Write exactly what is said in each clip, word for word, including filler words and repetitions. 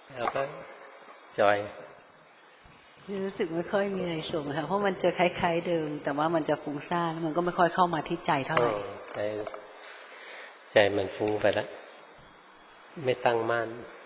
เราก็จอยรู้สึกไม่ค่อยมีอะไรส่งค่ะเพราะมันจะคล้ายๆเดิมแต่ว่ามันจะฟุ้งซ่านมันก็ไม่ค่อยเข้ามาที่ใจเท่าไหร่ใจใจมันฟุ้งไปแล้วไม่ตั้งมั่น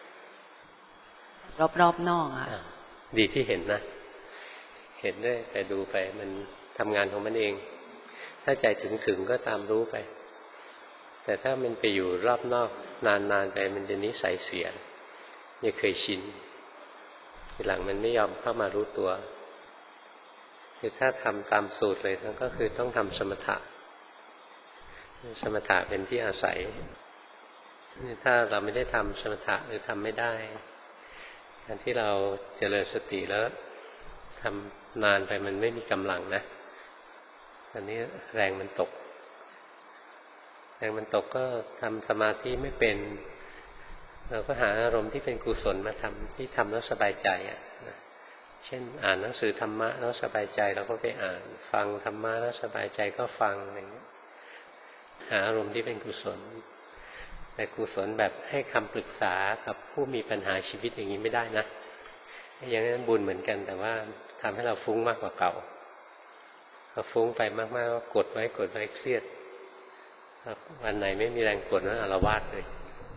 รอบๆนอกอ่ะดีที่เห็นนะเห็นด้วยไปดูไปมันทำงานของมันเองถ้าใจถึงๆก็ตามรู้ไปแต่ถ้ามันไปอยู่รอบนอกนานๆไปมันจะนิสัยเสียไม่เคยชินทีหลังมันไม่ยอมเข้ามารู้ตัวคือถ้าทำตามสูตรเลยก็คือต้องทำสมถะสมถะเป็นที่อาศัยถ้าเราไม่ได้ทำสมถะหรือทำไม่ได้การที่เราเจริญสติแล้วทำนานไปมันไม่มีกำลังนะตอนนี้แรงมันตกแรงมันตกก็ทำสมาธิไม่เป็นเราก็หาอารมณ์ที่เป็นกุศลมาทำที่ทำแล้วสบายใจอ่ะเช่นอ่านหนังสือธรรมะแล้วสบายใจเราก็ไปอ่านฟังธรรมะแล้วสบายใจก็ฟังอะไรอย่างเงี้ยหาอารมณ์ที่เป็นกุศลแต่กุศลแบบให้คำปรึกษากับผู้มีปัญหาชีวิตอย่างนี้ไม่ได้นะอย่างนั้นบุญเหมือนกันแต่ว่าทำให้เราฟุ้งมากกว่าเก่าพอฟุ้งไปมากๆก็กดไว้กดไว้เครียดวันไหนไม่มีแรงกดนั้นอาละวาดเลย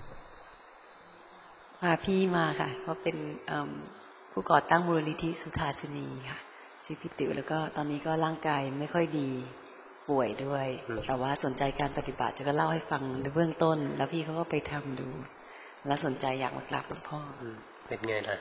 พาพี่มาค่ะเขาเป็นผู้ก่อตั้งมูลนิธิสุทาสินีค่ะชื่อพี่ติ๋วแล้วก็ตอนนี้ก็ร่างกายไม่ค่อยดีป่วยด้วยแต่ว่าสนใจการปฏิบัติจะก็เล่าให้ฟังในเบื้องต้นแล้วพี่เขาก็ไปทำดูแล้วสนใจอยากมากราบหลวงพ่อเป็นไงล่ะ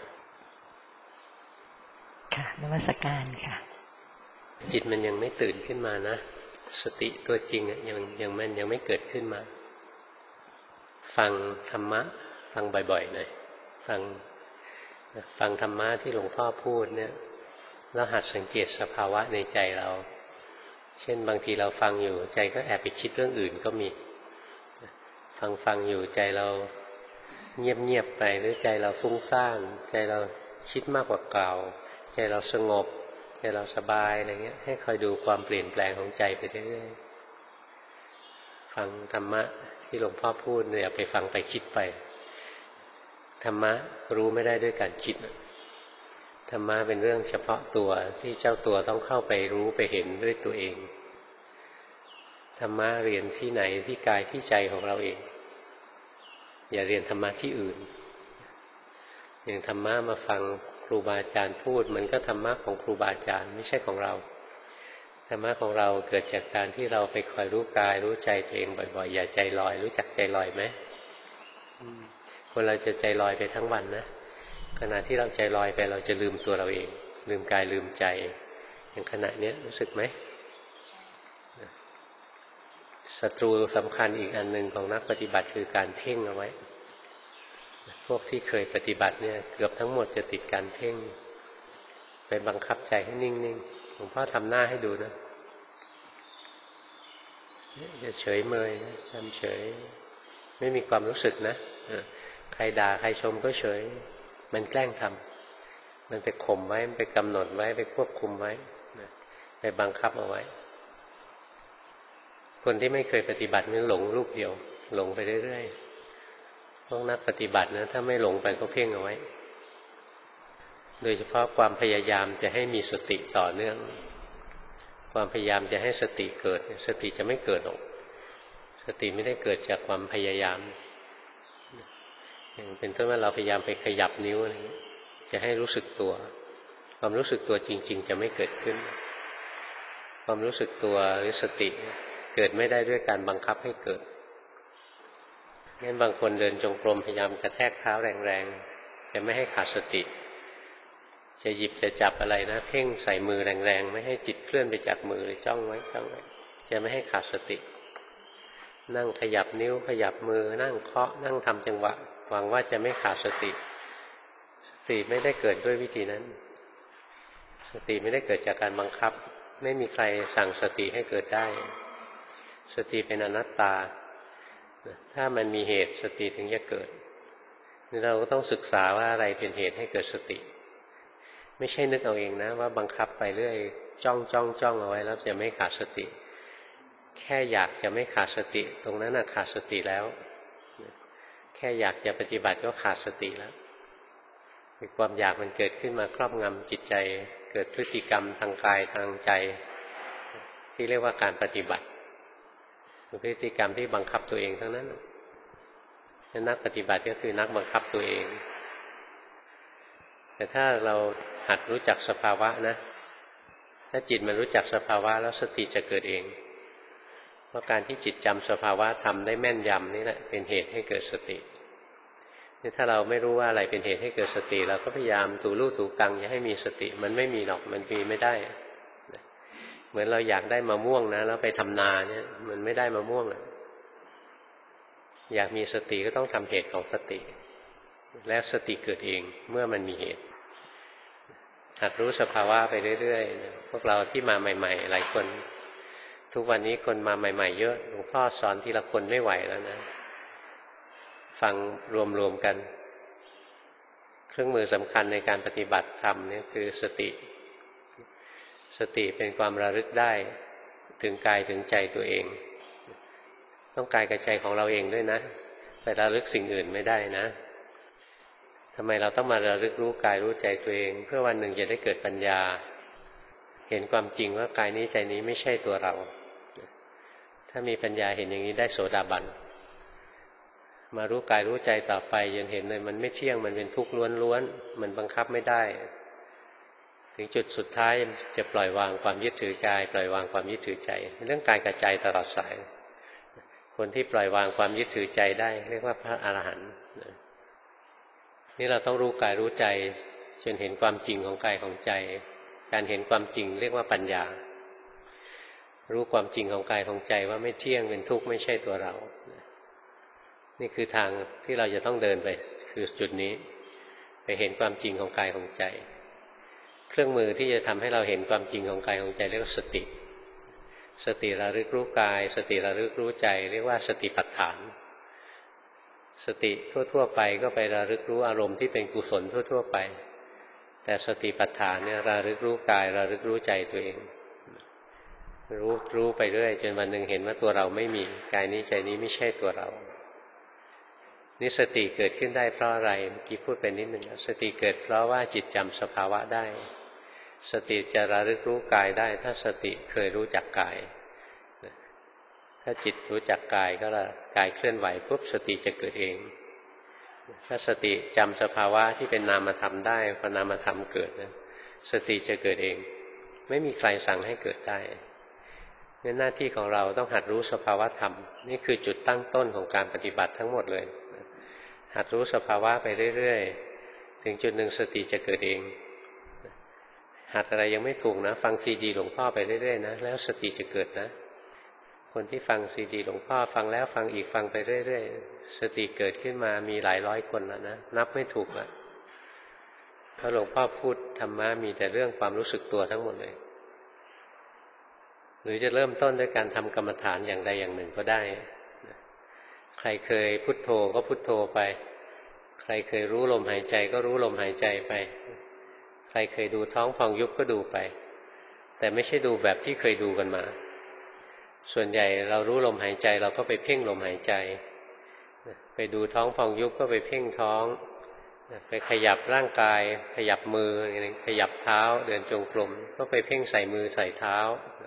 ค่ะนมัสการค่ะจิตมันยังไม่ตื่นขึ้นมานะสติตัวจริงยังยังมันยังไม่เกิดขึ้นมาฟังธรรมะฟังบ่อยๆหน่อยฟังฟังธรรมะที่หลวงพ่อพูดเนี่ยแล้วหัดสังเกตสภาวะในใจเราเช่นบางทีเราฟังอยู่ใจก็แอบไปคิดเรื่องอื่นก็มีฟังฟังอยู่ใจเราเงียบๆไปหรือใจเราฟุ้งซ่านใจเราคิดมากกว่าเก่าใจเราสงบใจเราสบายอะไรเงี้ยให้คอยดูความเปลี่ยนแปลงของใจไปเรื่อยๆฟังธรรมะที่หลวงพ่อพูดเนี่ยไปฟังไปคิดไปธรรมะรู้ไม่ได้ด้วยการคิดธรรมะเป็นเรื่องเฉพาะตัวที่เจ้าตัวต้องเข้าไปรู้ไปเห็นด้วยตัวเองธรรมะเรียนที่ไหนที่กายที่ใจของเราเองอย่าเรียนธรรมะที่อื่นอย่างธรรมะมาฟังครูบาอาจารย์พูดมันก็ธรรมะของครูบาอาจารย์ไม่ใช่ของเราธรรมะของเราเกิดจากการที่เราไปคอยรู้กายรู้ใจตัวเองบ่อยๆอย่าใจลอยรู้จักใจลอยไหมคนเราจะใจลอยไปทั้งวันนะขณะที่เราใจลอยไปเราจะลืมตัวเราเองลืมกายลืมใจอย่างขณะนี้รู้สึกไหมศัตรูสำคัญอีกอันหนึ่งของนักปฏิบัติคือการเพ่งเอาไว้พวกที่เคยปฏิบัติเนี่ยเกือบทั้งหมดจะติดการเพ่งไปบังคับใจให้นิ่งๆหลวงพ่อทำหน้าให้ดูนะจะเฉยเมยทำเฉยไม่มีความรู้สึกนะใครด่าใครชมก็เฉยมันแกล้งทำมันไปข่มไว้มันไปกำหนดไว้ไปควบคุมไว้ไปบังคับเอาไว้คนที่ไม่เคยปฏิบัติมันหลงรูปเดียวหลงไปเรื่อยๆพวกนักปฏิบัตินะถ้าไม่หลงไปก็เพ่งเอาไว้โดยเฉพาะความพยายามจะให้มีสติต่อเนื่องความพยายามจะให้สติเกิดสติจะไม่เกิดหรอกสติไม่ได้เกิดจากความพยายามอย่างเป็นต้นว่าเราพยายามไปขยับนิ้วอะไรอย่างนี้จะให้รู้สึกตัวความรู้สึกตัวจริงๆจะไม่เกิดขึ้นความรู้สึกตัวหรือสติเกิดไม่ได้ด้วยการบังคับให้เกิดงั้นบางคนเดินจงกรมพยายามกระแทกเท้าแรงๆจะไม่ให้ขาดสติจะหยิบจะจับอะไรนะเพ่งใส่มือแรงๆไม่ให้จิตเคลื่อนไปจากมือเลยจ้องไว้จ้องไว้จะไม่ให้ขาดสตินั่งขยับนิ้วขยับมือนั่งเคาะนั่งทำจังหวะหวังว่าจะไม่ขาดสติสติไม่ได้เกิดด้วยวิธีนั้นสติไม่ได้เกิดจากการบังคับไม่มีใครสั่งสติให้เกิดได้สติเป็นอนัตตาถ้ามันมีเหตุสติถึงจะเกิดนี่เราก็ต้องศึกษาว่าอะไรเป็นเหตุให้เกิดสติไม่ใช่นึกเอาเองนะว่าบังคับไปเรื่อยจ้องจ้องจ้องเอาไว้แล้วจะไม่ขาดสติแค่อยากจะไม่ขาดสติตรงนั้นน่ะขาดสติแล้วแค่อยากจะปฏิบัติก็ขาดสติแล้วความอยากมันเกิดขึ้นมาครอบงำจิตใจเกิดพฤติกรรมทางกายทางใจที่เรียกว่าการปฏิบัติพฤติกรรมที่บังคับตัวเองทั้งนั้นนักปฏิบัติก็คือนักบังคับตัวเองแต่ถ้าเราหัดรู้จักสภาวะนะถ้าจิตมันรู้จักสภาวะแล้วสติจะเกิดเองเพราะการที่จิตจำสภาวะทำได้แม่นยำนี่แหละเป็นเหตุให้เกิดสตินี่ถ้าเราไม่รู้ว่าอะไรเป็นเหตุให้เกิดสติเราก็พยายามถูลู่ถูกังอย่าให้มีสติมันไม่มีหรอกมันมีไม่ได้เหมือนเราอยากได้มะม่วงนะแล้วไปทำนาเนี่ยมันไม่ได้มะม่วงอ่ะอยากมีสติก็ต้องทำเหตุของสติและสติเกิดเองเมื่อมันมีเหตุหัดรู้สภาวะไปเรื่อยๆพวกเราที่มาใหม่ๆหลายคนทุกวันนี้คนมาใหม่ๆเยอะหลวงพ่อสอนทีละคนไม่ไหวแล้วนะฟังรวมๆกันเครื่องมือสำคัญในการปฏิบัติธรรมเนี่ยคือสติสติเป็นความระลึกได้ถึงกายถึงใจตัวเองต้องกายกับใจของเราเองด้วยนะไประลึกสิ่งอื่นไม่ได้นะทำไมเราต้องมาระลึกรู้กายรู้ใจตัวเองเพื่อวันหนึ่งจะได้เกิดปัญญาเห็นความจริงว่ากายนี้ใจนี้ไม่ใช่ตัวเราถ้ามีปัญญาเห็นอย่างนี้ได้โสดาบันมารู้กายรู้ใจต่อไปจนเห็นเลยมันไม่เที่ยงมันเป็นทุกข์ล้วนๆมันบังคับไม่ได้ถึงจุดสุดท้ายจะปล่อยวางความยึดถือกายปล่อยวางความยึดถือใจเรื่องกายกับใจตลอดสายคนที่ปล่อยวางความยึดถือใจได้เรียกว่าพระอรหันต์นี่เราต้องรู้กายรู้ใจจนเห็นความจริงของกายของใจการเห็นความจริงเรียกว่าปัญญารู้ความจริงของกายของใจว่าไม่เที่ยงเป็นทุกข์ไม่ใช่ตัวเรานี่คือทางที่เราจะต้องเดินไปคือจุดนี้ไปเห็นความจริงของกายของใจเครื่องมือที่จะทำให้เราเห็นความจริงของกายของใจเรียกว่าสติสติระลึกรู้กายสติระลึกรู้ใจเรียกว่าสติปัฏฐานสติทั่วๆไปก็ไประลึกรู้อารมณ์ที่เป็นกุศลทั่วๆไปแต่สติปัฏฐานเนี่ยระลึกรู้กายระลึกรู้ใจตัวเองรู้รู้ไปเรื่อยจนวันหนึ่งเห็นว่าตัวเราไม่มีกายนี้ใจนี้ไม่ใช่ตัวเรานี่สติเกิดขึ้นได้เพราะอะไรเมื่อกี้พูดไปนิดหนึ่งสติเกิดเพราะว่าจิตจำสภาวะได้สติจะระลึกรู้กายได้ถ้าสติเคยรู้จักกายถ้าจิตรู้จักกายก็ละกายเคลื่อนไหวปุ๊บสติจะเกิดเองถ้าสติจำสภาวะที่เป็นนามธรรมได้พอนามธรรมเกิดนะสติจะเกิดเองไม่มีใครสั่งให้เกิดได้งั้นหน้าที่ของเราต้องหัดรู้สภาวะธรรมนี่คือจุดตั้งต้นของการปฏิบัติทั้งหมดเลยหัดรู้สภาวะไปเรื่อยๆถึงจุดหนึ่งสติจะเกิดเองหัดอะไรยังไม่ถูกนะฟังซีดีหลวงพ่อไปเรื่อยๆนะแล้วสติจะเกิดนะคนที่ฟังซีดีหลวงพ่อฟังแล้วฟังอีกฟังไปเรื่อยๆสติเกิดขึ้นมามีหลายร้อยคนแล้วนะนับไม่ถูกแล้วเพราะหลวงพ่อพูดธรรมะมีแต่เรื่องความรู้สึกตัวทั้งหมดเลยหรือจะเริ่มต้นด้วยการทำกรรมฐานอย่างใดอย่างหนึ่งก็ได้ใครเคยพุทโธก็พุทโธไปใครเคยรู้ลมหายใจก็รู้ลมหายใจไปใครเคยดูท้องพองยุบก็ดูไปแต่ไม่ใช่ดูแบบที่เคยดูกันมาส่วนใหญ่เรารู้ลมหายใจเราก็ไปเพ่งลมหายใจไปดูท้องพองยุบก็ไปเพ่งท้องไปขยับร่างกายขยับมือขยับเท้าเดินจงกรมก็ไปเพ่งใส่มือใส่เท้า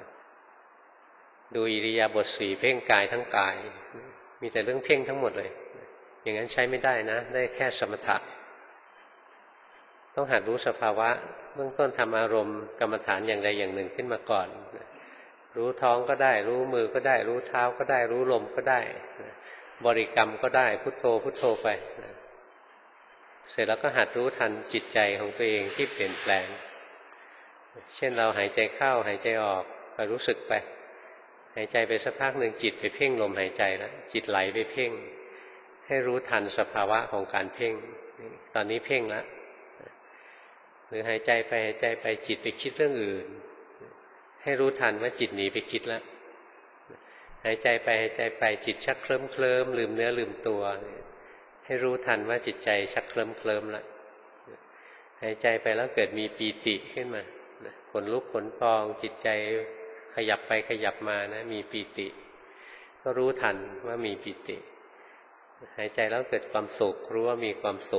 ดูอิริยาบถสี่เพ่งกายทั้งกายมีแต่เรื่องเพ่งทั้งหมดเลยอย่างนั้นใช้ไม่ได้นะได้แค่สมถะต้องหัดรู้สภาวะเบื้องต้นทำอารมณ์กรรมฐานอย่างใดอย่างหนึ่งขึ้นมาก่อนรู้ท้องก็ได้รู้มือก็ได้รู้เท้าก็ได้รู้ลมก็ได้บริกรรมก็ได้พุทโธพุทโธไปเสร็จแล้วก็หัดรู้ทันจิตใจของตัวเองที่เปลี่ยนแปลงเช่นเราหายใจเข้าหายใจออกคอยรู้สึกไปหายใจไปสักพักหนึ่งจิตไปเพ่งลมหายใจแล้วจิตไหลไปเพ่งให้รู้ทันสภาวะของการเพ่งตอนนี้เพ่งแล้วหรือหายใจไปหายใจไปจิตไปคิดเรื่องอื่นให้รู้ทันว่าจิตหนีไปคิดแล้วหายใจไปหายใจไปจิตชักเคลิ้มเคลิ้มลืมเนื้อลืมตัวให้รู้ทันว่าจิตใจชักเคลิ้มเคลิ้มแล้วหายใจไปแล้วเกิดมีปีติขึ้นมาขนลุกขนพองจิตใจขยับไปขยับมานะมีปีติก็รู้ทันว่ามีปีติหายใจแล้วเกิดความสุขรู้ว่ามีความสุข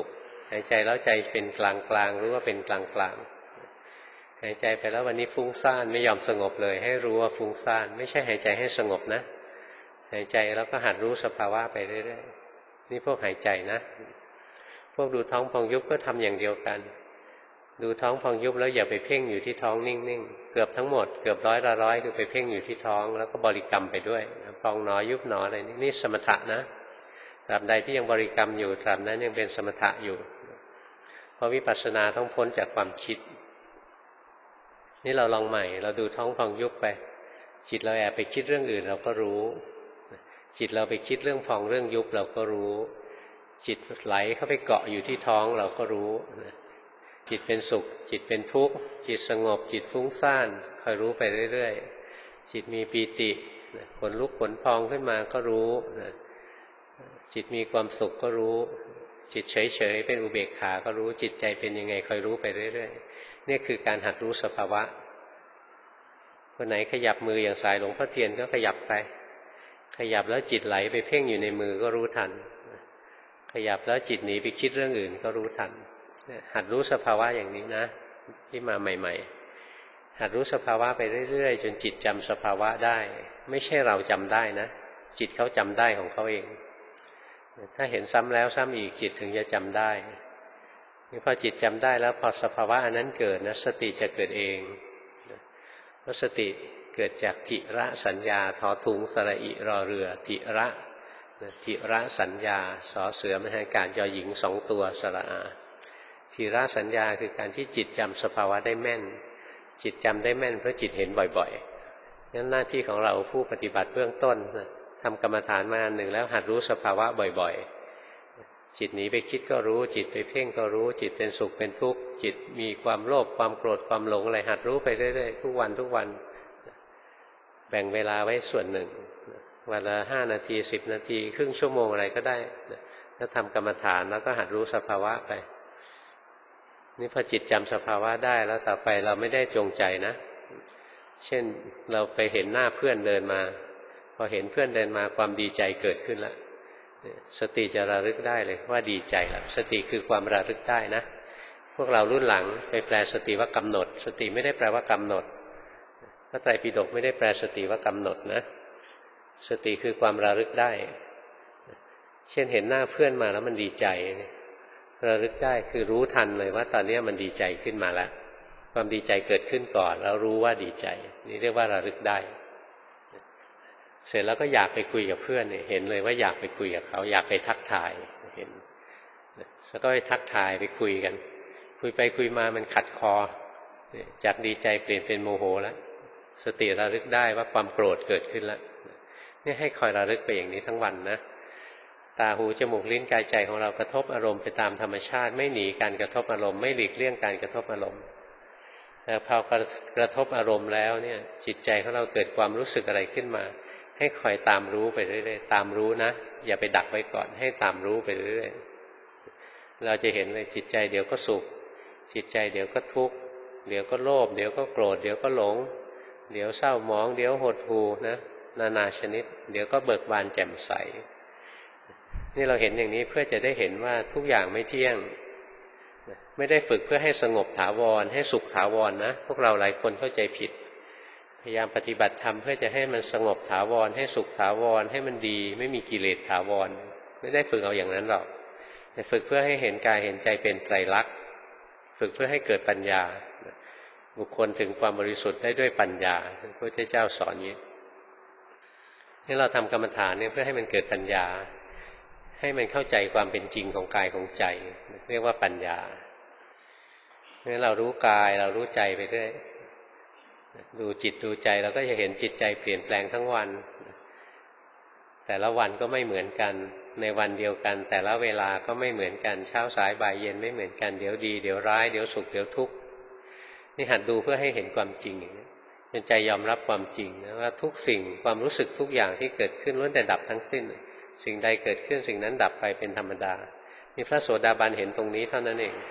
หายใจแล้วใจเป็นกลางกลางรู้ว่าเป็นกลางกลางหายใจไปแล้ววันนี้ฟุ้งซ่านไม่ยอมสงบเลยให้รู้ว่าฟุ้งซ่านไม่ใช่หายใจให้สงบนะหายใจแล้วก็หัดรู้สภาวะไปเรื่อยๆนี่พวกหายใจนะพวกดูท้องพองยุบก็ทำอย่างเดียวกันดูท้องพองยุบแล้วอย่าไปเพ่งอยู่ที่ท้องนิ่งๆเกือบทั้งหมดเกือบร้อยละร้อยคือไปเพ่งอยู่ที่ท้องแล้วก็บริกรรมไปด้วยพองหนอยุบหนออะไรนี่นี่สมถะนะตราบใดที่ยังบริกรรมอยู่ตราบนั้นยังเป็นสมถะอยู่เพราะวิปัสสนาต้องพ้นจากความคิดนี่เราลองใหม่เราดูท้องพองยุบไปจิตเราแอบไปคิดเรื่องอื่นเราก็รู้จิตเราไปคิดเรื่องพองเรื่องยุบเราก็รู้จิตไหลเข้าไปเกาะอยู่ที่ท้องเราก็รู้จิตเป็นสุขจิตเป็นทุกข์จิตสงบจิตฟุ้งซ่านคอยรู้ไปเรื่อยๆจิตมีปีติขนลุกขนพองขึ้นมาก็รู้จิตมีความสุขก็รู้จิตเฉยๆเป็นอุเบกขาก็รู้จิตใจเป็นยังไงคอยรู้ไปเรื่อยๆนี่คือการหัดรู้สภาวะคนไหนขยับมืออย่างสายหลวงพ่อเทียนก็ขยับไปขยับแล้วจิตไหลไปเพ่งอยู่ในมือก็รู้ทันขยับแล้วจิตหนีไปคิดเรื่องอื่นก็รู้ทันหัดรู้สภาวะอย่างนี้นะที่มาใหม่ๆหัดรู้สภาวะไปเรื่อยๆจนจิตจำสภาวะได้ไม่ใช่เราจำได้นะจิตเขาจำได้ของเขาเองถ้าเห็นซ้ำแล้วซ้ำอีกจิตถึงจะจำได้นี่พอจิตจำได้แล้วพอสภาวะอันนั้นเกิดนะสติจะเกิดเองเพราะสติเกิดจากทิระสัญญาทอถุงสระอิรอเรือทิระทิระสัญญาสอเสือมหาการยอหญิงสองตัวสระอาทิระสัญญาคือการที่จิตจำสภาวะได้แม่นจิตจำได้แม่นเพราะจิตเห็นบ่อยๆงั้นหน้าที่ของเราผู้ปฏิบัติเบื้องต้นทำกรรมฐานมาอันหนึ่งแล้วหัดรู้สภาวะบ่อยๆจิตหนีไปคิดก็รู้จิตไปเพ่งก็รู้จิตเป็นสุขเป็นทุกข์จิตมีความโลภความโกรธความหลงอะไรหัดรู้ไปเรื่อยๆทุกวันทุกวันแบ่งเวลาไว้ส่วนหนึ่งวันละห้านาทีสิบนาทีครึ่งชั่วโมงอะไรก็ได้แล้วทำกรรมฐานแล้วก็หัดรู้สภาวะไปนี่พอจิตจำสภาวะได้แล้วต่อไปเราไม่ได้จงใจนะเช่นเราไปเห็นหน้าเพื่อนเดินมาพอเห็นเพื่อนเดินมาความดีใจเกิดขึ้นแล้วสติจะระลึกได้เลยว่าดีใจแล้วสติคือความระลึกได้นะพวกเรารุ่นหลังไปแปลสติว่ากำหนดสติไม่ได้แปลว่ากำหนดพระไตรปิฎกไม่ได้แปลสติว่ากำหนดนะสติคือความระลึกได้เช่นเห็นหน้าเพื่อนมาแล้วมันดีใจระลึกได้คือรู้ทันเลยว่าตอนนี้มันดีใจขึ้นมาแล้วความดีใจเกิดขึ้นก่อนแล้วรู้ว่าดีใจนี่เรียกว่าระลึกได้เสร็จแล้วก็อยากไปคุยกับเพื่อนเห็นเลยว่าอยากไปคุยกับเขาอยากไปทักทายเห็นแล้วก็ไปทักทายไปคุยกันคุยไปคุยมามันขัดคอจากดีใจเปลี่ยนเป็นโมโหแล้วสติระลึกได้ว่าความโกรธเกิดขึ้นแล้วนี่ให้คอยระลึกไปอย่างนี้ทั้งวันนะตาหูจมูกลิ้นกายใจของเรากระทบอารมณ์ไปตามธรรมชาติไม่หนีการกระทบอารมณ์ไม่หลีกเลี่ยงการกระทบอารมณ์แต่พอกระทบอารมณ์แล้วเนี่ยจิตใจของเราเกิดความรู้สึกอะไรขึ้นมาให้คอยตามรู้ไปเรื่อยๆตามรู้นะอย่าไปดักไว้ก่อนให้ตามรู้ไปเรื่อยๆเราจะเห็นเลยจิตใจเดี๋ยวก็สุขจิตใจเดี๋ยวก็ทุกข์เดี๋ยวก็โลภเดี๋ยวก็โกรธเดี๋ยวก็หลงเดี๋ยวเศร้าหมองเดี๋ยวหดหู่นะนานาชนิดเดี๋ยวก็เบิกบานแจ่มใสนี่เราเห็นอย่างนี้เพื่อจะได้เห็นว่าทุกอย่างไม่เที่ยงไม่ได้ฝึกเพื่อให้สงบถาวรให้สุขถาวรนะพวกเราหลายคนเข้าใจผิดพยายามปฏิบัติธรรมเพื่อจะให้มันสงบถาวรให้สุขถาวรให้มันดีไม่มีกิเลสถาวรไม่ได้ฝึกเอาอย่างนั้นหรอกแต่ฝึกเพื่อให้เห็นกายเห็นใจเป็นไตรลักษณ์ฝึกเพื่อให้เกิดปัญญาบุคคลถึงความบริสุทธิ์ได้ด้วยปัญญาพระพุทธเจ้าสอนอย่างนี้นี่เราทำกรรมฐานเนี่ยเพื่อให้มันเกิดปัญญาให้มันเข้าใจความเป็นจริงของกายของใจเรียกว่าปัญญางั้นเรารู้กายเรารู้ใจไปเรื่อยดูจิตดูใจเราก็จะเห็นจิตใจเปลี่ยนแปลงทั้งวันแต่ละวันก็ไม่เหมือนกันในวันเดียวกันแต่ละเวลาก็ไม่เหมือนกันเช้าสายบ่ายเย็นไม่เหมือนกันเดี๋ยวดีเดี๋ยวร้ายเดี๋ยวสุขเดี๋ยวทุกข์นี่หัดดูเพื่อให้เห็นความจริงอย่างนี้จนใจยอมรับความจริงนะว่าทุกสิ่งความรู้สึกทุกอย่างที่เกิดขึ้นล้วนแต่ดับทั้งสิ้นสิ่งใดเกิดขึ้นสิ่งนั้นดับไปเป็นธรรมดามีพระโสดาบันเห็นตรงนี้เท่านั้นเอง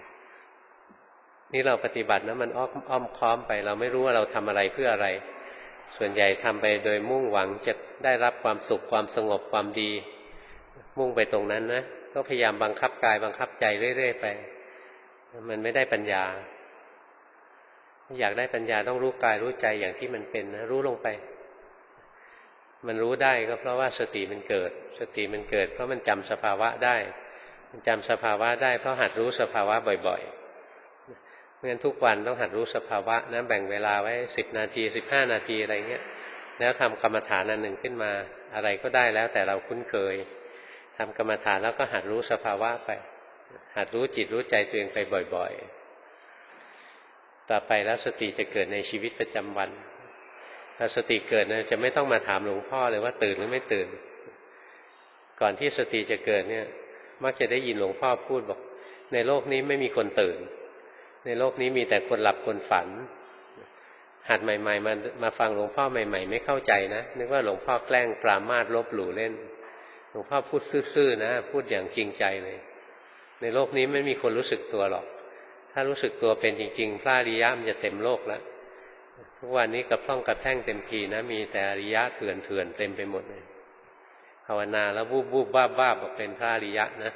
นี่เราปฏิบัตินะมันอ้อมอ้อมค้อมไปเราไม่รู้ว่าเราทำอะไรเพื่ออะไรส่วนใหญ่ทำไปโดยมุ่งหวังจะได้รับความสุขความสงบความดีมุ่งไปตรงนั้นนะก็ก็พยายามบังคับกายบังคับใจเรื่อยๆไปมันไม่ได้ปัญญาอยากได้ปัญญาต้องรู้กายรู้ใจอย่างที่มันเป็นนะรู้ลงไปมันรู้ได้ก็เพราะว่าสติมันเกิดสติมันเกิดเพราะมันจำสภาวะได้มันจำสภาวะได้เพราะหัดรู้สภาวะบ่อยๆเพราะฉะนั้นทุกวันต้องหัดรู้สภาวะนะแบ่งเวลาไว้สิบนาทีสิบห้านาทีอะไรเงี้ยแล้วทำกรรมฐานอันหนึ่งขึ้นมาอะไรก็ได้แล้วแต่เราคุ้นเคยทำกรรมฐานแล้วก็หัดรู้สภาวะไปหัดรู้จิตรู้ใจตัวเองไปบ่อยๆต่อไปแล้วสติจะเกิดในชีวิตประจำวันพอสติเกิดเนี่ยจะไม่ต้องมาถามหลวงพ่อเลยว่าตื่นหรือไม่ตื่นก่อนที่สติจะเกิดเนี่ยมักจะได้ยินหลวงพ่อพูดบอกในโลกนี้ไม่มีคนตื่นในโลกนี้มีแต่คนหลับคนฝันหัดใหม่ๆมามาฟังหลวงพ่อใหม่ๆไม่เข้าใจนะนึกว่าหลวงพ่อแกล้งปรามาสลบหลู่เล่นหลวงพ่อพูดซื่อๆนะพูดอย่างจริงใจเลยในโลกนี้ไม่มีคนรู้สึกตัวหรอกถ้ารู้สึกตัวเป็นจริงๆพระอริยะมันจะเต็มโลกแล้วทุกวันนี้กระพร่องกระแท่งเต็มทีนะมีแต่อริยะเถื่อนเถื่อนเต็มไปหมดเลยภาวนาแล้วบูบบูบบ้าบ้าบอกเป็นพระอริยะนะ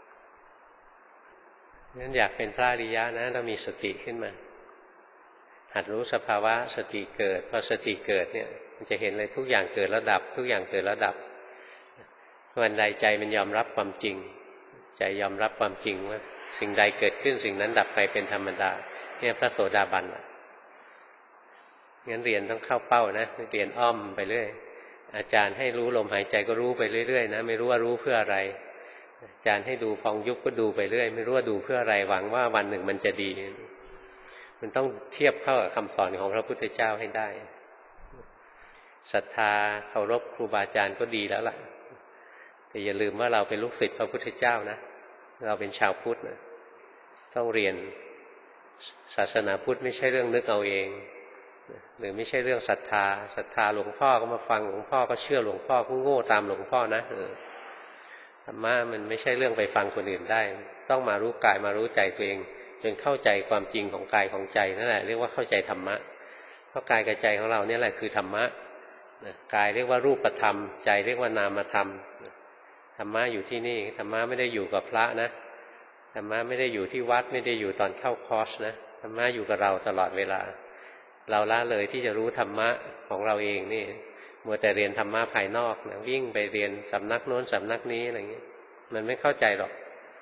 งั้นอยากเป็นพระอริยะนะเรามีสติขึ้นมาหัดรู้สภาวะสติเกิดพอสติเกิดเนี่ยมันจะเห็นเลยทุกอย่างเกิดแล้วดับทุกอย่างเกิดแล้วดับวันใดใจมันยอมรับความจริงใจยอมรับความจริงว่าสิ่งใดเกิดขึ้นสิ่งนั้นดับไปเป็นธรรมดาเนี่ยพระโสดาบันล่ะงั้นเรียนต้องเข้าเป้านะเรียนอ้อมไปเรื่อยอาจารย์ให้รู้ลมหายใจก็รู้ไปเรื่อยๆนะไม่รู้ว่ารู้เพื่ออะไรอาจารย์ให้ดูพองยุบก็ดูไปเรื่อยไม่รู้ว่าดูเพื่ออะไรหวังว่าวันหนึ่งมันจะดีมันต้องเทียบเข้ากับคำสอนของพระพุทธเจ้าให้ได้ศรัทธาเคารพครูบาอาจารย์ก็ดีแล้วล่ะแต่อย่าลืมว่าเราเป็นลูกศิษย์พระพุทธเจ้านะเราเป็นชาวพุทธนะต้องเรียนศาสนาพุทธไม่ใช่เรื่องนึกเอาเองหรือไม่ใช่เรื่องศรัทธาศรัทธาหลวงพ่อก็มาฟังหลวงพ่อก็เชื่อหลวงพ่อก็โง่ตามหลวงพ่อนะธรรมะมันไม่ใช่เรื่องไปฟังคนอื่นได้ต้องมารู้กายมารู้ใจตัวเองจนเข้าใจความจริงของกายของใจนั่นแหละเรียกว่าเข้าใจธรรมะเพราะกายกับใจของเราเนี่ยแหละคือธรรมะกายเรียกว่ารูปธรรมใจเรียกว่านามธรรมธรรมะอยู่ที่นี่ธรรมะไม่ได้อยู่กับพระนะธรรมะไม่ได้อยู่ที่วัดไม่ได้อยู่ตอนเข้าคอร์สนะธรรมะอยู่กับเราตลอดเวลาเราละเลยที่จะรู้ธรรมะของเราเองนี่มัวแต่เรียนธรรมะภายนอกนะวิ่งไปเรียนสำนักโน้นสำนักนี้อะไรอย่างนี้มันไม่เข้าใจหรอก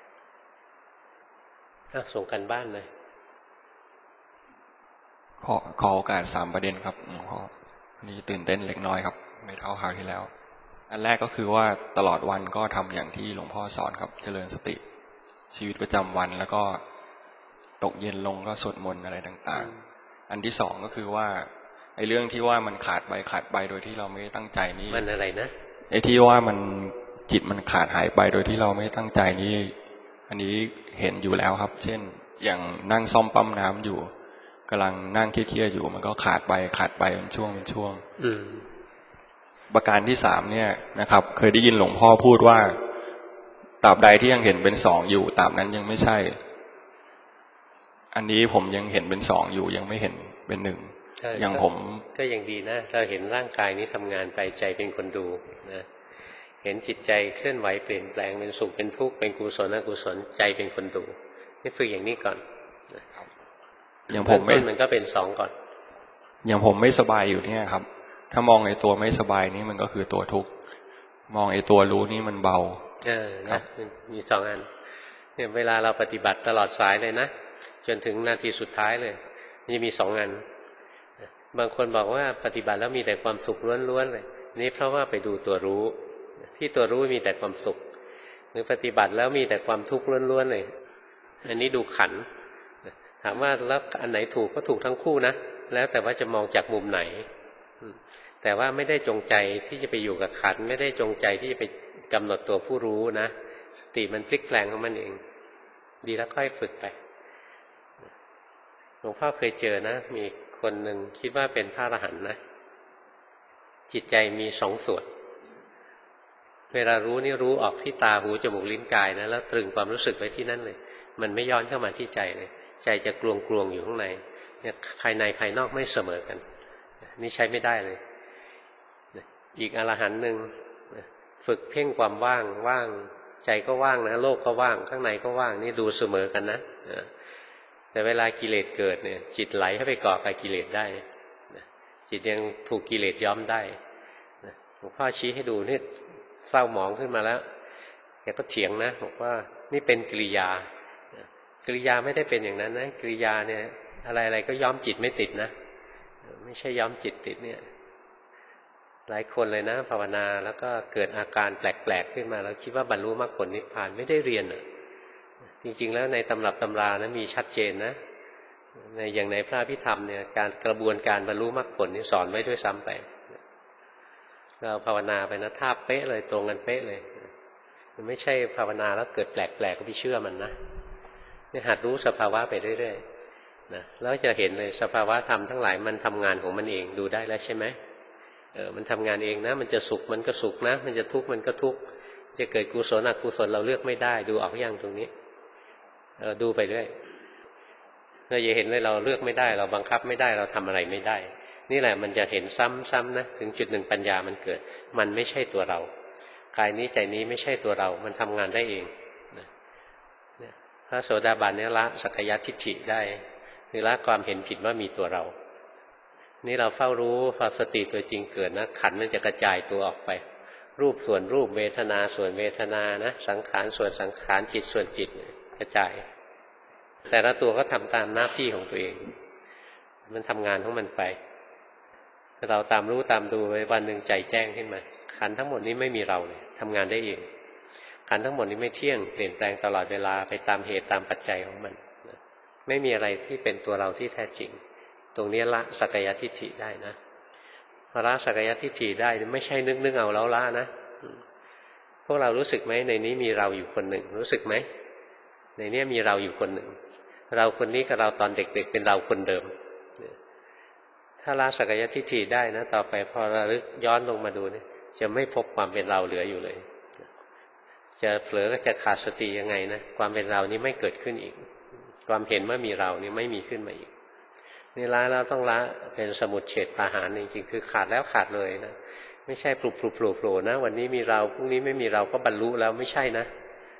ส่งกันบ้านเลยขอขอโอกาสสามประเด็นครับหลวงพ่อวันนี้ตื่นเต้นเล็กน้อยครับไม่เท่าคราวที่แล้วอันแรกก็คือว่าตลอดวันก็ทำอย่างที่หลวงพ่อสอนครับเจริญสติชีวิตประจำวันแล้วก็ตกเย็นลงก็สวดมนต์อะไรต่างๆอันที่สองก็คือว่าไอ้เรื่องที่ว่ามันขาดไปขาดไปโดยที่เราไม่ได้ตั้งใจนี่มันอะไรนะไอ้ที่ว่ามันจิตมันขาดหายไปโดยที่เราไม่ตั้งใจนี่อันนี้เห็นอยู่แล้วครับเช่นอย่างนั่งซ่อมปั๊มน้ำอยู่กำลังนั่งเครียดๆอยู่มันก็ขาดไปขาดไปเป็นช่วงเป็นช่วงประการที่สามเนี่ยนะครับเคยได้ยินหลวงพ่อพูดว่าตราบใดที่ยังเห็นเป็นสองอยู่ตราบนั้นยังไม่ใช่อันนี้ผมยังเห็นเป็นสองอยู่ยังไม่เห็นเป็นหนึ่งอย่างผมก็ยังดีนะเราเห็นร่างกายนี้ทำงานไปใจเป็นคนดูนะเห็นจิตใจเคลื่อนไหวเปลี่ยนแปลงเป็นสุขเป็นทุกข์เป็นกุศลอกุศลใจเป็นคนดูนี่ฝึกอย่างนี้ก่อนอย่างผมไม่มันก็เป็นสองก่อนอย่างผมไม่สบายอยู่เนี่ยครับถ้ามองไอ้ตัวไม่สบายนี่มันก็คือตัวทุกข์มองไอ้ตัวรู้นี่มันเบาเออนะมีสองอันเนี่ยเวลาเราปฏิบัติตลอดสายเลยนะจนถึงนาทีสุดท้ายเลยมันจะมีสองอันบางคนบอกว่าปฏิบัติแล้วมีแต่ความสุขล้วนๆเลยนี่เพราะว่าไปดูตัวรู้ที่ตัวรู้มีแต่ความสุขหรือปฏิบัติแล้วมีแต่ความทุกข์ล้วนๆเลยอันนี้ดูขันถามว่าแล้วอันไหนถูกก็ถูกทั้งคู่นะแล้วแต่ว่าจะมองจากมุมไหนแต่ว่าไม่ได้จงใจที่จะไปอยู่กับขันไม่ได้จงใจที่จะไปกำหนดตัวผู้รู้นะสติมันพลิกแปลงของมันเองดีแล้วค่อยฝึกไปหลวงพ่อเคยเจอนะมีคนหนึ่งคิดว่าเป็นพระอรหันต์นะจิตใจมีสองส่วนเวลารู้นี่รู้ออกที่ตาหูจมูกลิ้นกายนะแล้วตรึงความรู้สึกไว้ที่นั่นเลยมันไม่ย้อนเข้ามาที่ใจเลยใจจะกลวงกลวงอยู่ข้างในเนี่ยภายในภายนอกไม่เสมอกันนี่ใช้ไม่ได้เลยอีกอรหันต์หนึ่งฝึกเพ่งความว่างว่างใจก็ว่างนะโลกก็ว่างข้างในก็ว่างนี่ดูเสมอกันนะแต่เวลากิเลสเกิดเนี่ยจิตไหลเข้าไปเกาะกับกิเลสได้จิตยังถูกกิเลสย้อมได้หลวงพ่อชี้ให้ดูนี่เศร้าหมองขึ้นมาแล้วแกก็เถียงนะบอกว่านี่เป็นกิริยากิริยาไม่ได้เป็นอย่างนั้นนะกิริยาเนี่ยอะไรๆก็ย้อมจิตไม่ติดนะไม่ใช่ย้อมจิตติดเนี่ยหลายคนเลยนะภาวนาแล้วก็เกิดอาการแปลกๆขึ้นมาแล้วคิดว่าบรรลุมรรคผลนิพพานไม่ได้เรียนอ่ะจริงๆแล้วในตำรับตำรานะมีชัดเจนนะในอย่างในพระพิธรรมเนี่ยการกระบวนการบรรลุมรรคผลนี่สอนไว้ด้วยซ้ำไปเราภาวนาไปนะท่าเป๊ะเลยตรงกันเป๊ะเลยมันไม่ใช่ภาวนาแล้วเกิดแปลกๆก็ไปเชื่อมันนะนี่หัดรู้สภาวะไปเรื่อยๆนะแล้วจะเห็นเลยสภาวะธรรมทั้งหลายมันทำงานของมันเองดูได้แล้วใช่ไหมเออมันทำงานเองนะมันจะสุขมันก็สุขนะมันจะทุกข์มันก็ทุกข์จะเกิดกุศลอกุศลเราเลือกไม่ได้ดูออกอย่างตรงนี้เออดูไปเรื่อยเราจะเห็นเลยเราเลือกไม่ได้เราบังคับไม่ได้เราทำอะไรไม่ได้นี่แหละมันจะเห็นซ้ำๆนะถึงจุดหนึ่งปัญญามันเกิดมันไม่ใช่ตัวเรากายนี้ใจนี้ไม่ใช่ตัวเรามันทำงานได้เองพระโสดาบันเนี่ยละสักกายทิฏฐิได้คือละความเห็นผิดว่ามีตัวเรานี่เราเฝ้ารู้พอสติตัวจริงเกิดนะขันธ์มันจะกระจายตัวออกไปรูปส่วนรูปเวทนาส่วนเวทนานะสังขารส่วนสังขารจิตส่วนจิตกระจายแต่ละตัวก็ทำตามหน้าที่ของตัวเองมันทำงานของมันไปเราตามรู้ตามดูไปวันหนึ่งใจแจ้งขึ้นมาขันธ์ทั้งหมดนี้ไม่มีเราเลยทำงานได้เองขันธ์ทั้งหมดนี้ไม่เที่ยงเปลี่ยนแปลงตลอดเวลาไปตามเหตุตามปัจจัยของมันไม่มีอะไรที่เป็นตัวเราที่แท้จริงตรงนี้ละสักกายทิฏฐิได้นะพอละสักกายทิฏฐิได้ไม่ใช่นึกนึกเอาแล้วละนะพวกเรารู้สึกไหมในนี้มีเราอยู่คนหนึ่งรู้สึกไหมในนี้มีเราอยู่คนหนึ่งเราคนนี้กับเราตอนเด็กๆเป็นเราคนเดิมถ้าละสักกายทิฏฐิได้นะต่อไปพอระลึกย้อนลงมาดูเนี่ยจะไม่พบความเป็นเราเหลืออยู่เลยจะเผลอก็จะขาดสติยังไงนะความเป็นเรานี้ไม่เกิดขึ้นอีกความเห็นว่ามีเรานี่ไม่มีขึ้นมาอีกนี่ละแล้วต้องละเป็นสมุจเฉทปาหารจริงๆคือขาดแล้วขาดเลยนะไม่ใช่ปลุกปลุกโผล่โผล่นะวันนี้มีเราพรุ่งนี้ไม่มีเราก็บรรลุแล้วไม่ใช่นะ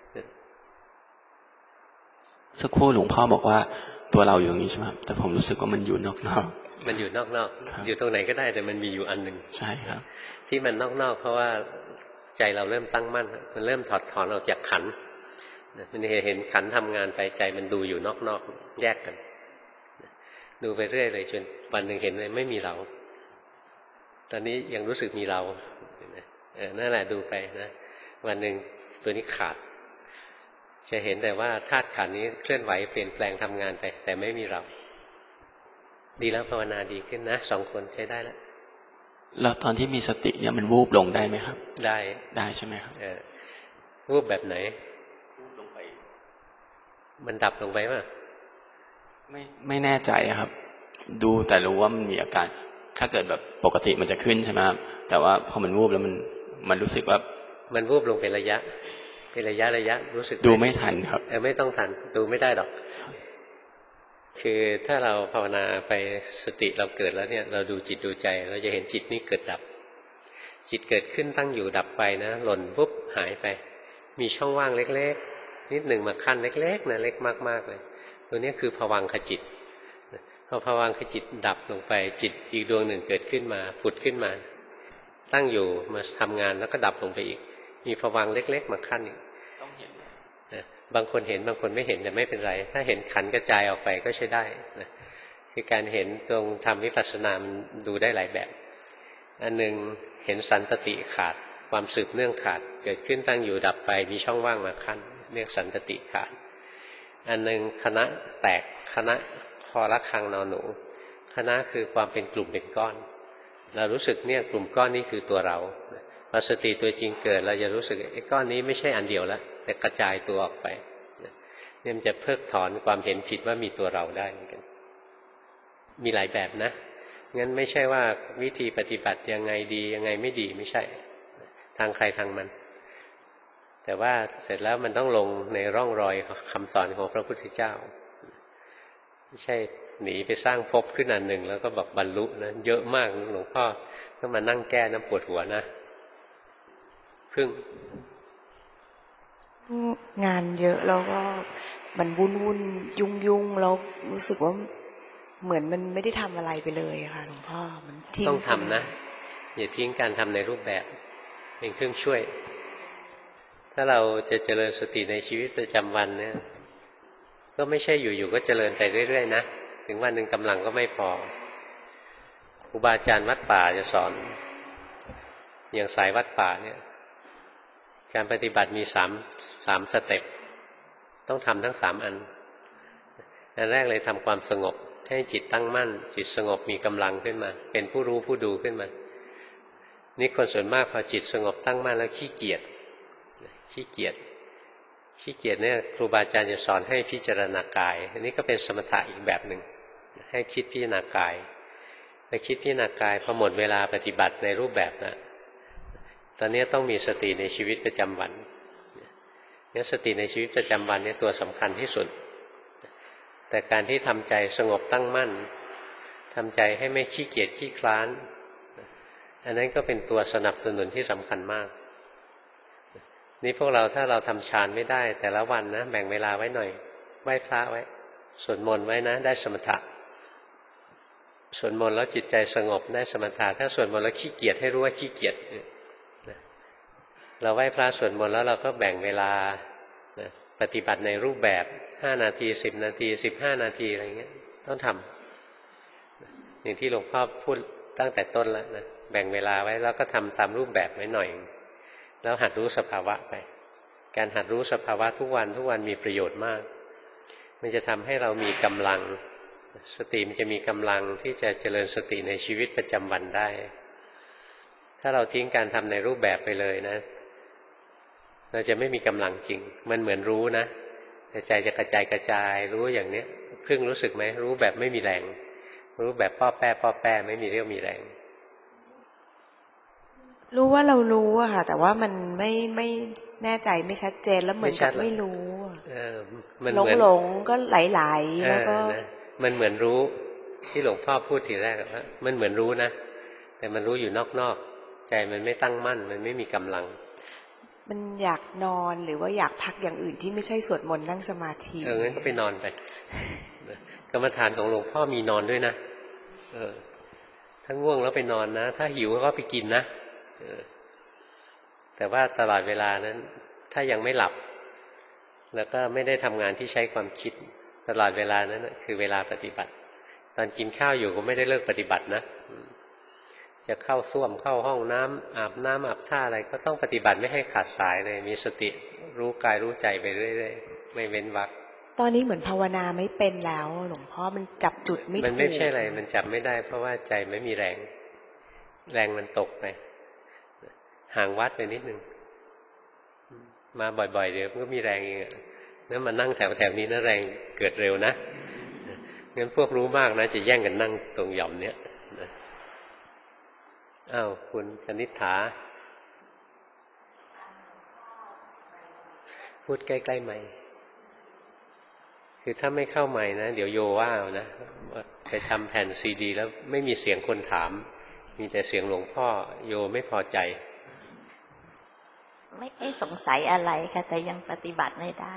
สักครู่หลวงพ่อบอกว่าตัวเราอยู่อย่างนี้ใช่ไหมครับแต่ผมรู้สึกว่ามันอยู่นอกๆมันอยู่นอกๆอยู่ตรงไหนก็ได้แต่มันมีอยู่อันหนึ่งใช่ครับที่มันนอกๆเพราะว่าใจเราเริ่มตั้งมั่นมันเริ่มถอดถอนออกจากขันธ์มันเห็นขันธ์ทำงานไปใจมันดูอยู่นอกๆแยกกันดูไปเรื่อยเลยจนวันหนึ่งเห็นเลยไม่มีเราตอนนี้ยังรู้สึกมีเราเออนั่นแหละดูไปนะวันหนึ่งตัวนี้ขาดจะเห็นแต่ว่าธาตุขันธ์นี้เคลื่อนไหวเปลี่ยนแปลงทำงานไปแต่ไม่มีเราดีแล้วภาวนาดีขึ้นนะสองคนใช้ได้แล้วแล้วตอนที่มีสติเนี่ยมันวูบลงได้ไหมครับได้ได้ใช่ไหมครับเออวูบแบบไหนวูบลงไปมันดับลงไปป่ะไม่ไม่แน่ใจครับดูแต่รู้ว่ามันมีอาการถ้าเกิดแบบปกติมันจะขึ้นใช่ไหมครับแต่ว่าพอมันวูบแล้วมันมันรู้สึกว่ามันวูบลงเป็นระยะเป็นระยะระยะรู้สึกดูไม่ทันครับเออไม่ต้องทันดูไม่ได้หรอกคือถ้าเราภาวนาไปสติเราเกิดแล้วเนี่ยเราดูจิตดูใจเราจะเห็นจิตนี้เกิดดับจิตเกิดขึ้นตั้งอยู่ดับไปนะหล่นปุ๊บหายไปมีช่องว่างเล็กๆนิดหนึ่งมาขั้นเล็กๆนะเล็กมากๆเลยตัวนี้คือภวังคจิตพอภวังคจิตดับลงไปจิตอีกดวงหนึ่งเกิดขึ้นมาผุดขึ้นมาตั้งอยู่มาทำงานแล้วก็ดับลงไปอีกมีภวังเล็กๆมาขั้นอีกต้องเห็นบางคนเห็นบางคนไม่เห็นแต่ไม่เป็นไรถ้าเห็นขันกระจายออกไปก็ใช้ได้นะคือการเห็นตรงทำวิปัสสนามันดูได้หลายแบบอันหนึ่งเห็นสันตติขาดความสืบเนื่องขาดเกิดขึ้นตั้งอยู่ดับไปมีช่องว่างมาขั้นเรียกสันตติขาดอันหนึ่งคณะแตกคณะคอระฆังนอนหนูคณะคือความเป็นกลุ่มเป็นก้อนเรารู้สึกเนี่ยกลุ่มก้อนนี้คือตัวเราพอสติตัวจริงเกิดเราจะรู้สึกไอ้ก้อนนี้ไม่ใช่อันเดียวแล้วแต่กระจายตัวออกไปเนี่ยมันจะเพิกถอนความเห็นผิดว่ามีตัวเราได้เหมือนกันมีหลายแบบนะงั้นไม่ใช่ว่าวิธีปฏิบัติยังไงดียังไงไม่ดีไม่ใช่ทางใครทางมันแต่ว่าเสร็จแล้วมันต้องลงในร่องรอยคำสอนของพระพุทธเจ้าไม่ใช่หนีไปสร้างภพขึ้นอันหนึ่งแล้วก็บอกบรรลุนะเยอะมากหลวงพ่อต้องมานั่งแก้น้ำปวดหัวนะพึ่งงานเยอะแล้วก็มันวุ่นวุ่นยุ่งยุ่งแล้วรู้สึกว่าเหมือนมันไม่ได้ทำอะไรไปเลยค่ะหลวงพ่อมันทิ้งต้องทำนะอย่าทิ้งการทำในรูปแบบเป็นเครื่องช่วยถ้าเราจะเจริญสติในชีวิตประจำวันเนี่ยก็ไม่ใช่อยู่ๆก็เจริญไปเรื่อยๆนะถึงวันหนึ่งกำลังก็ไม่พอครูบาอาจารย์วัดป่าจะสอนอย่างสายวัดป่าเนี่ยการปฏิบัติมีสามสามสเต็ปต้องทำทั้งสามอันอันแรกเลยทำความสงบให้จิตตั้งมั่นจิตสงบมีกำลังขึ้นมาเป็นผู้รู้ผู้ดูขึ้นมานี่คนส่วนมากพอจิตสงบตั้งมั่นแล้วขี้เกียจขี้เกียจขี้เกียจเนี่ยครูบาอาจารย์จะสอนให้พิจารณากายอันนี้ก็เป็นสมถะอีกแบบหนึ่งให้คิดพิจารณากายไปคิดพิจารณากายพอหมดเวลาปฏิบัติในรูปแบบนะตอนนี้ต้องมีสติในชีวิตประจำวันเนี่ยสติในชีวิตประจำวันเนี่ยตัวสำคัญที่สุดแต่การที่ทำใจสงบตั้งมั่นทำใจให้ไม่ขี้เกียจขี้คลานอันนั้นก็เป็นตัวสนับสนุนที่สำคัญมากนี่พวกเราถ้าเราทำฌานไม่ได้แต่ละวันนะแบ่งเวลาไว้หน่อยไหว้พระไว้สวดมนต์ไว้นะได้สมถะสวดมนต์แล้วจิตใจสงบได้สมถะถ้าสวดมนต์แล้วขี้เกียจให้รู้ว่าขี้เกียจเราไหว้พระสวดมนต์แล้วเราก็แบ่งเวลาปฏิบัติในรูปแบบห้านาทีสิบนาทีสิบห้านาทีอะไรเงี้ยต้องทำอย่างที่หลวงพ่อพูดตั้งแต่ต้นแล้วนะแบ่งเวลาไว้แล้วก็ทำตามรูปแบบไว้หน่อยแล้วหัดรู้สภาวะไปการหัดรู้สภาวะทุกวันทุกวันมีประโยชน์มากมันจะทำให้เรามีกำลังสติมันจะมีกำลังที่จะเจริญสติในชีวิตประจำวันได้ถ้าเราทิ้งการทำในรูปแบบไปเลยนะเราจะไม่มีกำลังจริงมันเหมือนรู้นะแต่ใจจะกระจายกระจายรู้อย่างเนี้ยเพิ่งรู้สึกไหมรู้แบบไม่มีแรงรู้แบบป้อแป้ป้อแป้ไม่มีเรี่ยวมีแรงรู้ว่าเรารู้อะค่ะแต่ว่ามันไม่ไม่แน่ใจไม่ชัดเจนแล้วเหมือนกับไม่รู้หลงหลงก็ไหลๆแล้วก็มันเหมือนรู้ที่หลวงพ่อพูดทีแรกว่ามันเหมือนรู้นะแต่มันรู้อยู่นอกๆใจมันไม่ตั้งมั่นมันไม่มีกำลังมันอยากนอนหรือว่าอยากพักอย่างอื่นที่ไม่ใช่สวดมนต์นั่งสมาธิเอองั้นก็ไปนอนไปกรรมฐานของหลวงพ่อมีนอนด้วยนะเออถ้าง่วงแล้วไปนอนนะถ้าหิวก็ไปกินนะแต่ว่าตลอดเวลานั้นถ้ายังไม่หลับแล้วก็ไม่ได้ทำงานที่ใช้ความคิดตลอดเวลานั้นคือเวลาปฏิบัติตอนกินข้าวอยู่ก็ไม่ได้เลิกปฏิบัตินะจะเข้าส้วมเข้าห้องน้ำอาบน้ำอาบท่าอะไรก็ต้องปฏิบัติไม่ให้ขาดสายเลยมีสติรู้กายรู้ใจไปเรื่อยๆไม่เว้นวรรคตอนนี้เหมือนภาวนาไม่เป็นแล้วหลวงพ่อมันจับจุดไม่ถูกมันไม่ใช่อะไรมันจับไม่ได้เพราะว่าใจไม่มีแรงแรงมันตกไปห่างวัดไปนิดนึงมาบ่อยๆเดี๋ยวมันก็มีแรงเองนั่นมานั่งแถวๆนี้นะแรงเกิดเร็วนะงั้นพวกรู้มากนะจะแย่งกันนั่งตรงหย่อมเนี้ยอ้าวคุณคณิษฐาพูดใกล้ๆใหม่คือถ้าไม่เข้าใหม่นะเดี๋ยวโยว่าเอานะไปทำแผ่นซีดีแล้วไม่มีเสียงคนถามมีแต่เสียงหลวงพ่อโยไม่พอใจไม่ไม่สงสัยอะไรค่ะแต่ยังปฏิบัติไม่ได้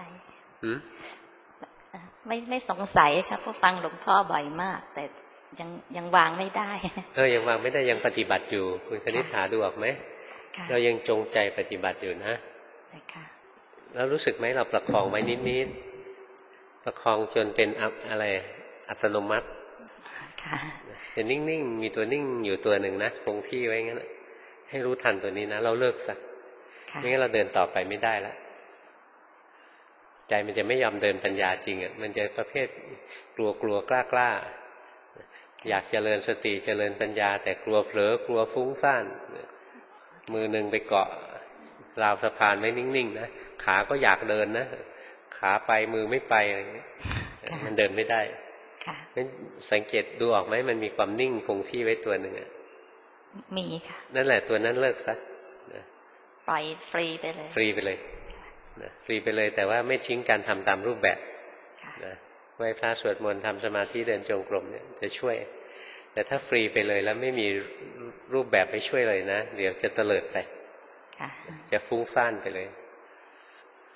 ไม่ไม่สงสัยครับเพราะฟังหลวงพ่อบ่อยมากแต่ยังยังวางไม่ได้เออยังวางไม่ได้ยังปฏิบัติอยู่คุณคณิษฐาดูออกไหมเรายังจงใจปฏิบัติอยู่นะแล้วรู้สึกไหมเราประคองไว้นิดๆประคองจนเป็นอะไรอัตโนมัติจะนิ่งๆมีตัวนิ่งอยู่ตัวหนึ่งนะคงที่ไว้งั้นให้รู้ทันตัวนี้นะเราเลิกสักไม่งั้นเราเดินต่อไปไม่ได้แล้วใจมันจะไม่ยอมเดินปัญญาจริงอ่ะมันจะประเภทกลัวกลัวกล้ากล้าอยากเจริญสติเจริญปัญญาแต่กลัวเผลอกลัวฟุ้งซ่านมือหนึ่งไปเกาะราวสะพานไม่นิ่งๆนะขาก็อยากเดินนะขาไปมือไม่ไปอะไรอย่างเงี้ยมันเดินไม่ได้งั้นสังเกตดูออกไหมมันมีความนิ่งคงที่ไว้ตัวหนึ่งอ่ะมีค่ะนั่นแหละตัวนั้นเลิกซะปล่อยฟรีไปเลยฟรีไปเลยนะฟรีไปเลยแต่ว่าไม่ทิ้งการทำตามรูปแบบนะไหว้พระสวดมนต์ทำสมาธิเดินจงกรมเนี่ยจะช่วยแต่ถ้าฟรีไปเลยแล้วไม่มีรูปแบบไม่ช่วยเลยนะเดี๋ยวจะเตลิดไปจะฟุ้งซ่านไปเลย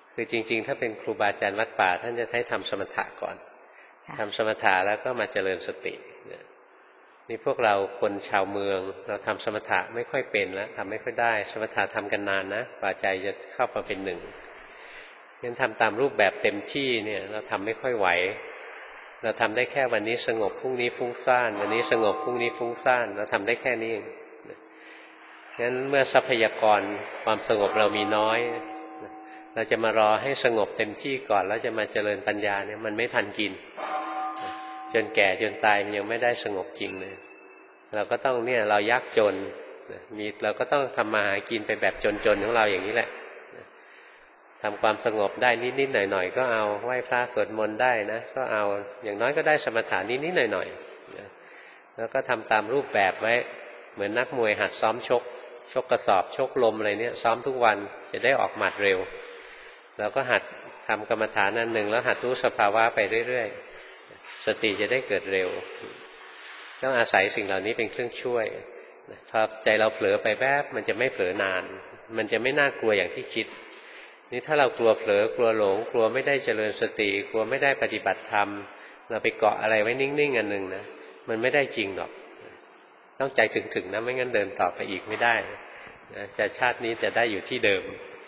คือจริงๆถ้าเป็นครูบาอาจารย์วัดป่าท่านจะให้ทำสมถะก่อนทำสมถะแล้วก็มาเจริญสตินี่พวกเราคนชาวเมืองเราทำสมถะไม่ค่อยเป็นแล้วทำไม่ค่อยได้สมถะทำกันนานนะกว่าใจจะเข้ามาเป็นหนึ่งงั้นทำตามรูปแบบเต็มที่เนี่ยเราทำไม่ค่อยไหวเราทำได้แค่วันนี้สงบพรุ่งนี้ฟุ้งซ่านวันนี้สงบพรุ่งนี้ฟุ้งซ่านเราทำได้แค่นี้เองงั้นเมื่อทรัพยากรความสงบเรามีน้อยเราจะมารอให้สงบเต็มที่ก่อนแล้วจะมาเจริญปัญญาเนี่ยมันไม่ทันกินจนแก่จนตายมันยังไม่ได้สงบจริงเลยเราก็ต้องเนี่ยเรายากจนมีเราก็ต้องทำมาหากินไปแบบจนๆของเราอย่างนี้แหละทำความสงบได้นิดๆหน่อยๆก็เอาไหว้พระสวดมนต์ได้นะก็เอาอย่างน้อยก็ได้สมถะนิดๆหน่อยๆแล้วก็ทำตามรูปแบบไว้เหมือนนักมวยหัดซ้อมชกชกกระสอบชกลมอะไรเนี่ยซ้อมทุกวันจะได้ออกหมัดเร็วแล้วก็หัดทำกรรมฐานอันหนึ่งแล้วหัดรู้สภาวะไปเรื่อยๆสติจะได้เกิดเร็วต้องอาศัยสิ่งเหล่านี้เป็นเครื่องช่วยพอใจเราเผลอไปแป๊บมันจะไม่เผลอนานมันจะไม่น่ากลัวอย่างที่คิดนี่ถ้าเรากลัวเผลอกลัวหลงกลัวไม่ได้เจริญสติกลัวไม่ได้ปฏิบัติธรรมเราไปเกาะอะไรไว้นิ่งๆอันหนึ่งนะมันไม่ได้จริงหรอกต้องใจถึงๆนะไม่งั้นเดินต่อไปอีกไม่ได้นะจะชาตินี้จะได้อยู่ที่เดิม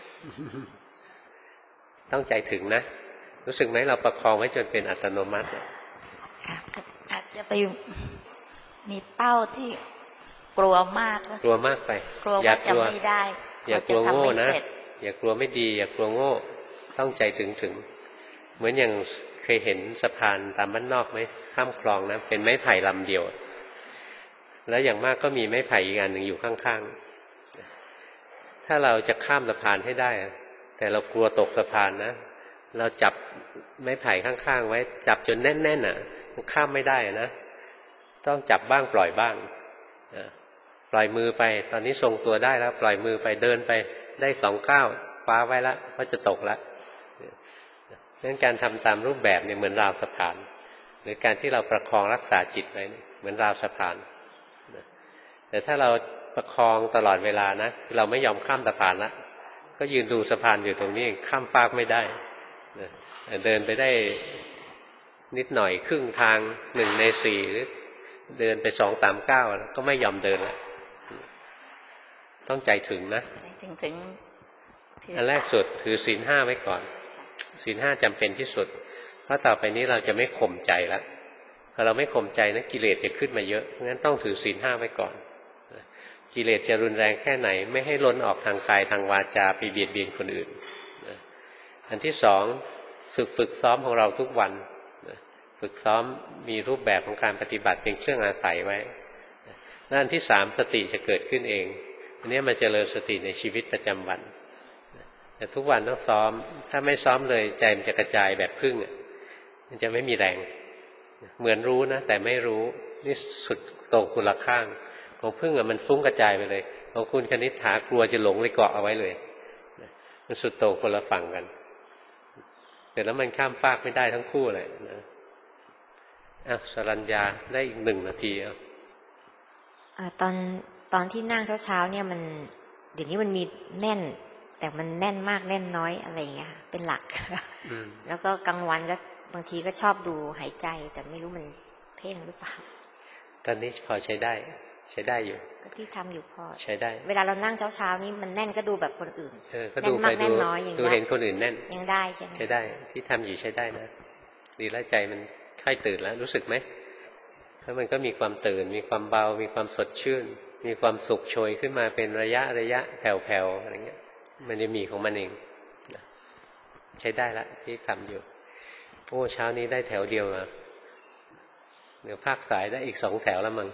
ต้องใจถึงนะรู้สึกไหมเราประคองไว้จนเป็นอัตโนมัติค่ะอาจจะไปมีเป้าที่กลัวมากกลัวมากไปกลัวว่าจะไม่ได้อย่ากลัวโง่นะอย่ากลัวไม่ดีอย่ากลัวโง่ต้องใจถึงถึงเหมือนอย่างเคยเห็นสะพานตามบ้านนอกไหมข้ามคลองนะเป็นไม้ไผ่ลำเดียวแล้วอย่างมากก็มีไม้ไผ่อีกอันหนึ่งอยู่ข้างๆถ้าเราจะข้ามสะพานให้ได้แต่เรากลัวตกสะพานนะเราจับไม้ไผ่ข้างๆไว้จับจนแน่นๆอ่ะมันข้ามไม่ได้นะต้องจับบ้างปล่อยบ้างปล่อยมือไปตอนนี้ทรงตัวได้แล้วปล่อยมือไปเดินไปได้สองก้าวคว้าไว้แล้วก็จะตกแล้วดังนั้นการทำตามรูปแบบเนี่ยเหมือนราวสะพานหรือการที่เราประคองรักษาจิตไว้เหมือนราวสะพานแต่ถ้าเราประคองตลอดเวลานะเราไม่ยอมข้ามสะพานละก็ยืนดูสะพานอยู่ตรงนี้ข้ามฟากไม่ได้เดินไปได้นิดหน่อยครึ่งทางหนึ่งในสี่หรือเดินไปสองสามก้าวก็ไม่ยอมเดินละต้องใจถึงนะถึงถึงอันแรกสุดถือศีลห้าไว้ก่อนศีลห้าจำเป็นที่สุดเพราะต่อไปนี้เราจะไม่ข่มใจแล้วพอเราไม่ข่มใจนะกิเลสจะขึ้นมาเยอะเพราะงั้นต้องถือศีลห้าไว้ก่อนกิเลสจะรุนแรงแค่ไหนไม่ให้ล้นออกทางกายทางวาจาไปเบียดเบียนคนอื่นอันที่สองฝึกฝึกซ้อมของเราทุกวันฝึกซ้อมมีรูปแบบของการปฏิบัติเป็นเครื่องอาศัยไว้และอันที่สามสติจะเกิดขึ้นเองอันนี้มันเจริญสติในชีวิตประจำวันแต่ทุกวันต้องซ้อมถ้าไม่ซ้อมเลยใจมันจะกระจายแบบพึ่งมันจะไม่มีแรงเหมือนรู้นะแต่ไม่รู้นี่สุดตรงคุณละข้างของพึ่งอ่ะมันฟุ้งกระจายไปเลยของคุณคณิษฐากลัวจะหลงเลยเกาะเอาไว้เลยมันสุดโต่งคนละฝั่งกันแต่แล้วมันข้ามฟากไม่ได้ทั้งคู่เลยนะอ่ะสรัญญาได้อีกหนึ่งนาทีอ่ะตอนตอนที่นั่งเช้าๆเนี่ยมันเดี๋ยวนี้มันมีแน่นแต่มันแน่นมากแน่นน้อยอะไรอย่างเงี้ยเป็นหลักแล้วก็กลางวันก็บางทีก็ชอบดูหายใจแต่ไม่รู้มันเพ่งหรือเปล่าตอนนี้พอใช้ได้ใช้ได้อยู่ที่ทำอยู่พอใช้ได้เวลาเรานั่งเช้าๆนี้มันแน่นก็ดูแบบคนอื่นเออก็ดูไปดูดูเห็นคนอื่นแน่นยังได้ใช่ไหมใช้ได้ที่ทำอยู่ใช้ได้นะดีแล้วใจมันค่อยตื่นแล้วรู้สึกไหมแล้วมันก็มีความตื่นมีความเบามีความสดชื่นมีความสุขโชยขึ้นมาเป็นระยะระยะแผ่วๆอะไรเงี้ยมันจะมีของมันเองใช้ได้ละที่ทำอยู่โอ้เช้านี้ได้แถวเดียวอ่ะเดี๋ยวภาคสายได้อีกสองแถวแล้วมั้ง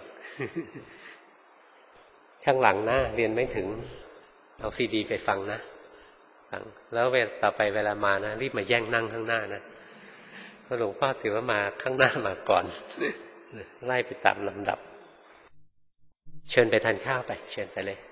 ข้างหลังนะเรียนไม่ถึงเอาซีดีไปฟังนะฟังแล้วเวลาต่อไปเวลามานะรีบมาแย่งนั่งข้างหน้านะเพราะหลวงพ่อถือว่ามาข้างหน้ามาก่อนไล่ไปตามลำดับเชิญไปทานข้าวไปเชิญไปเลย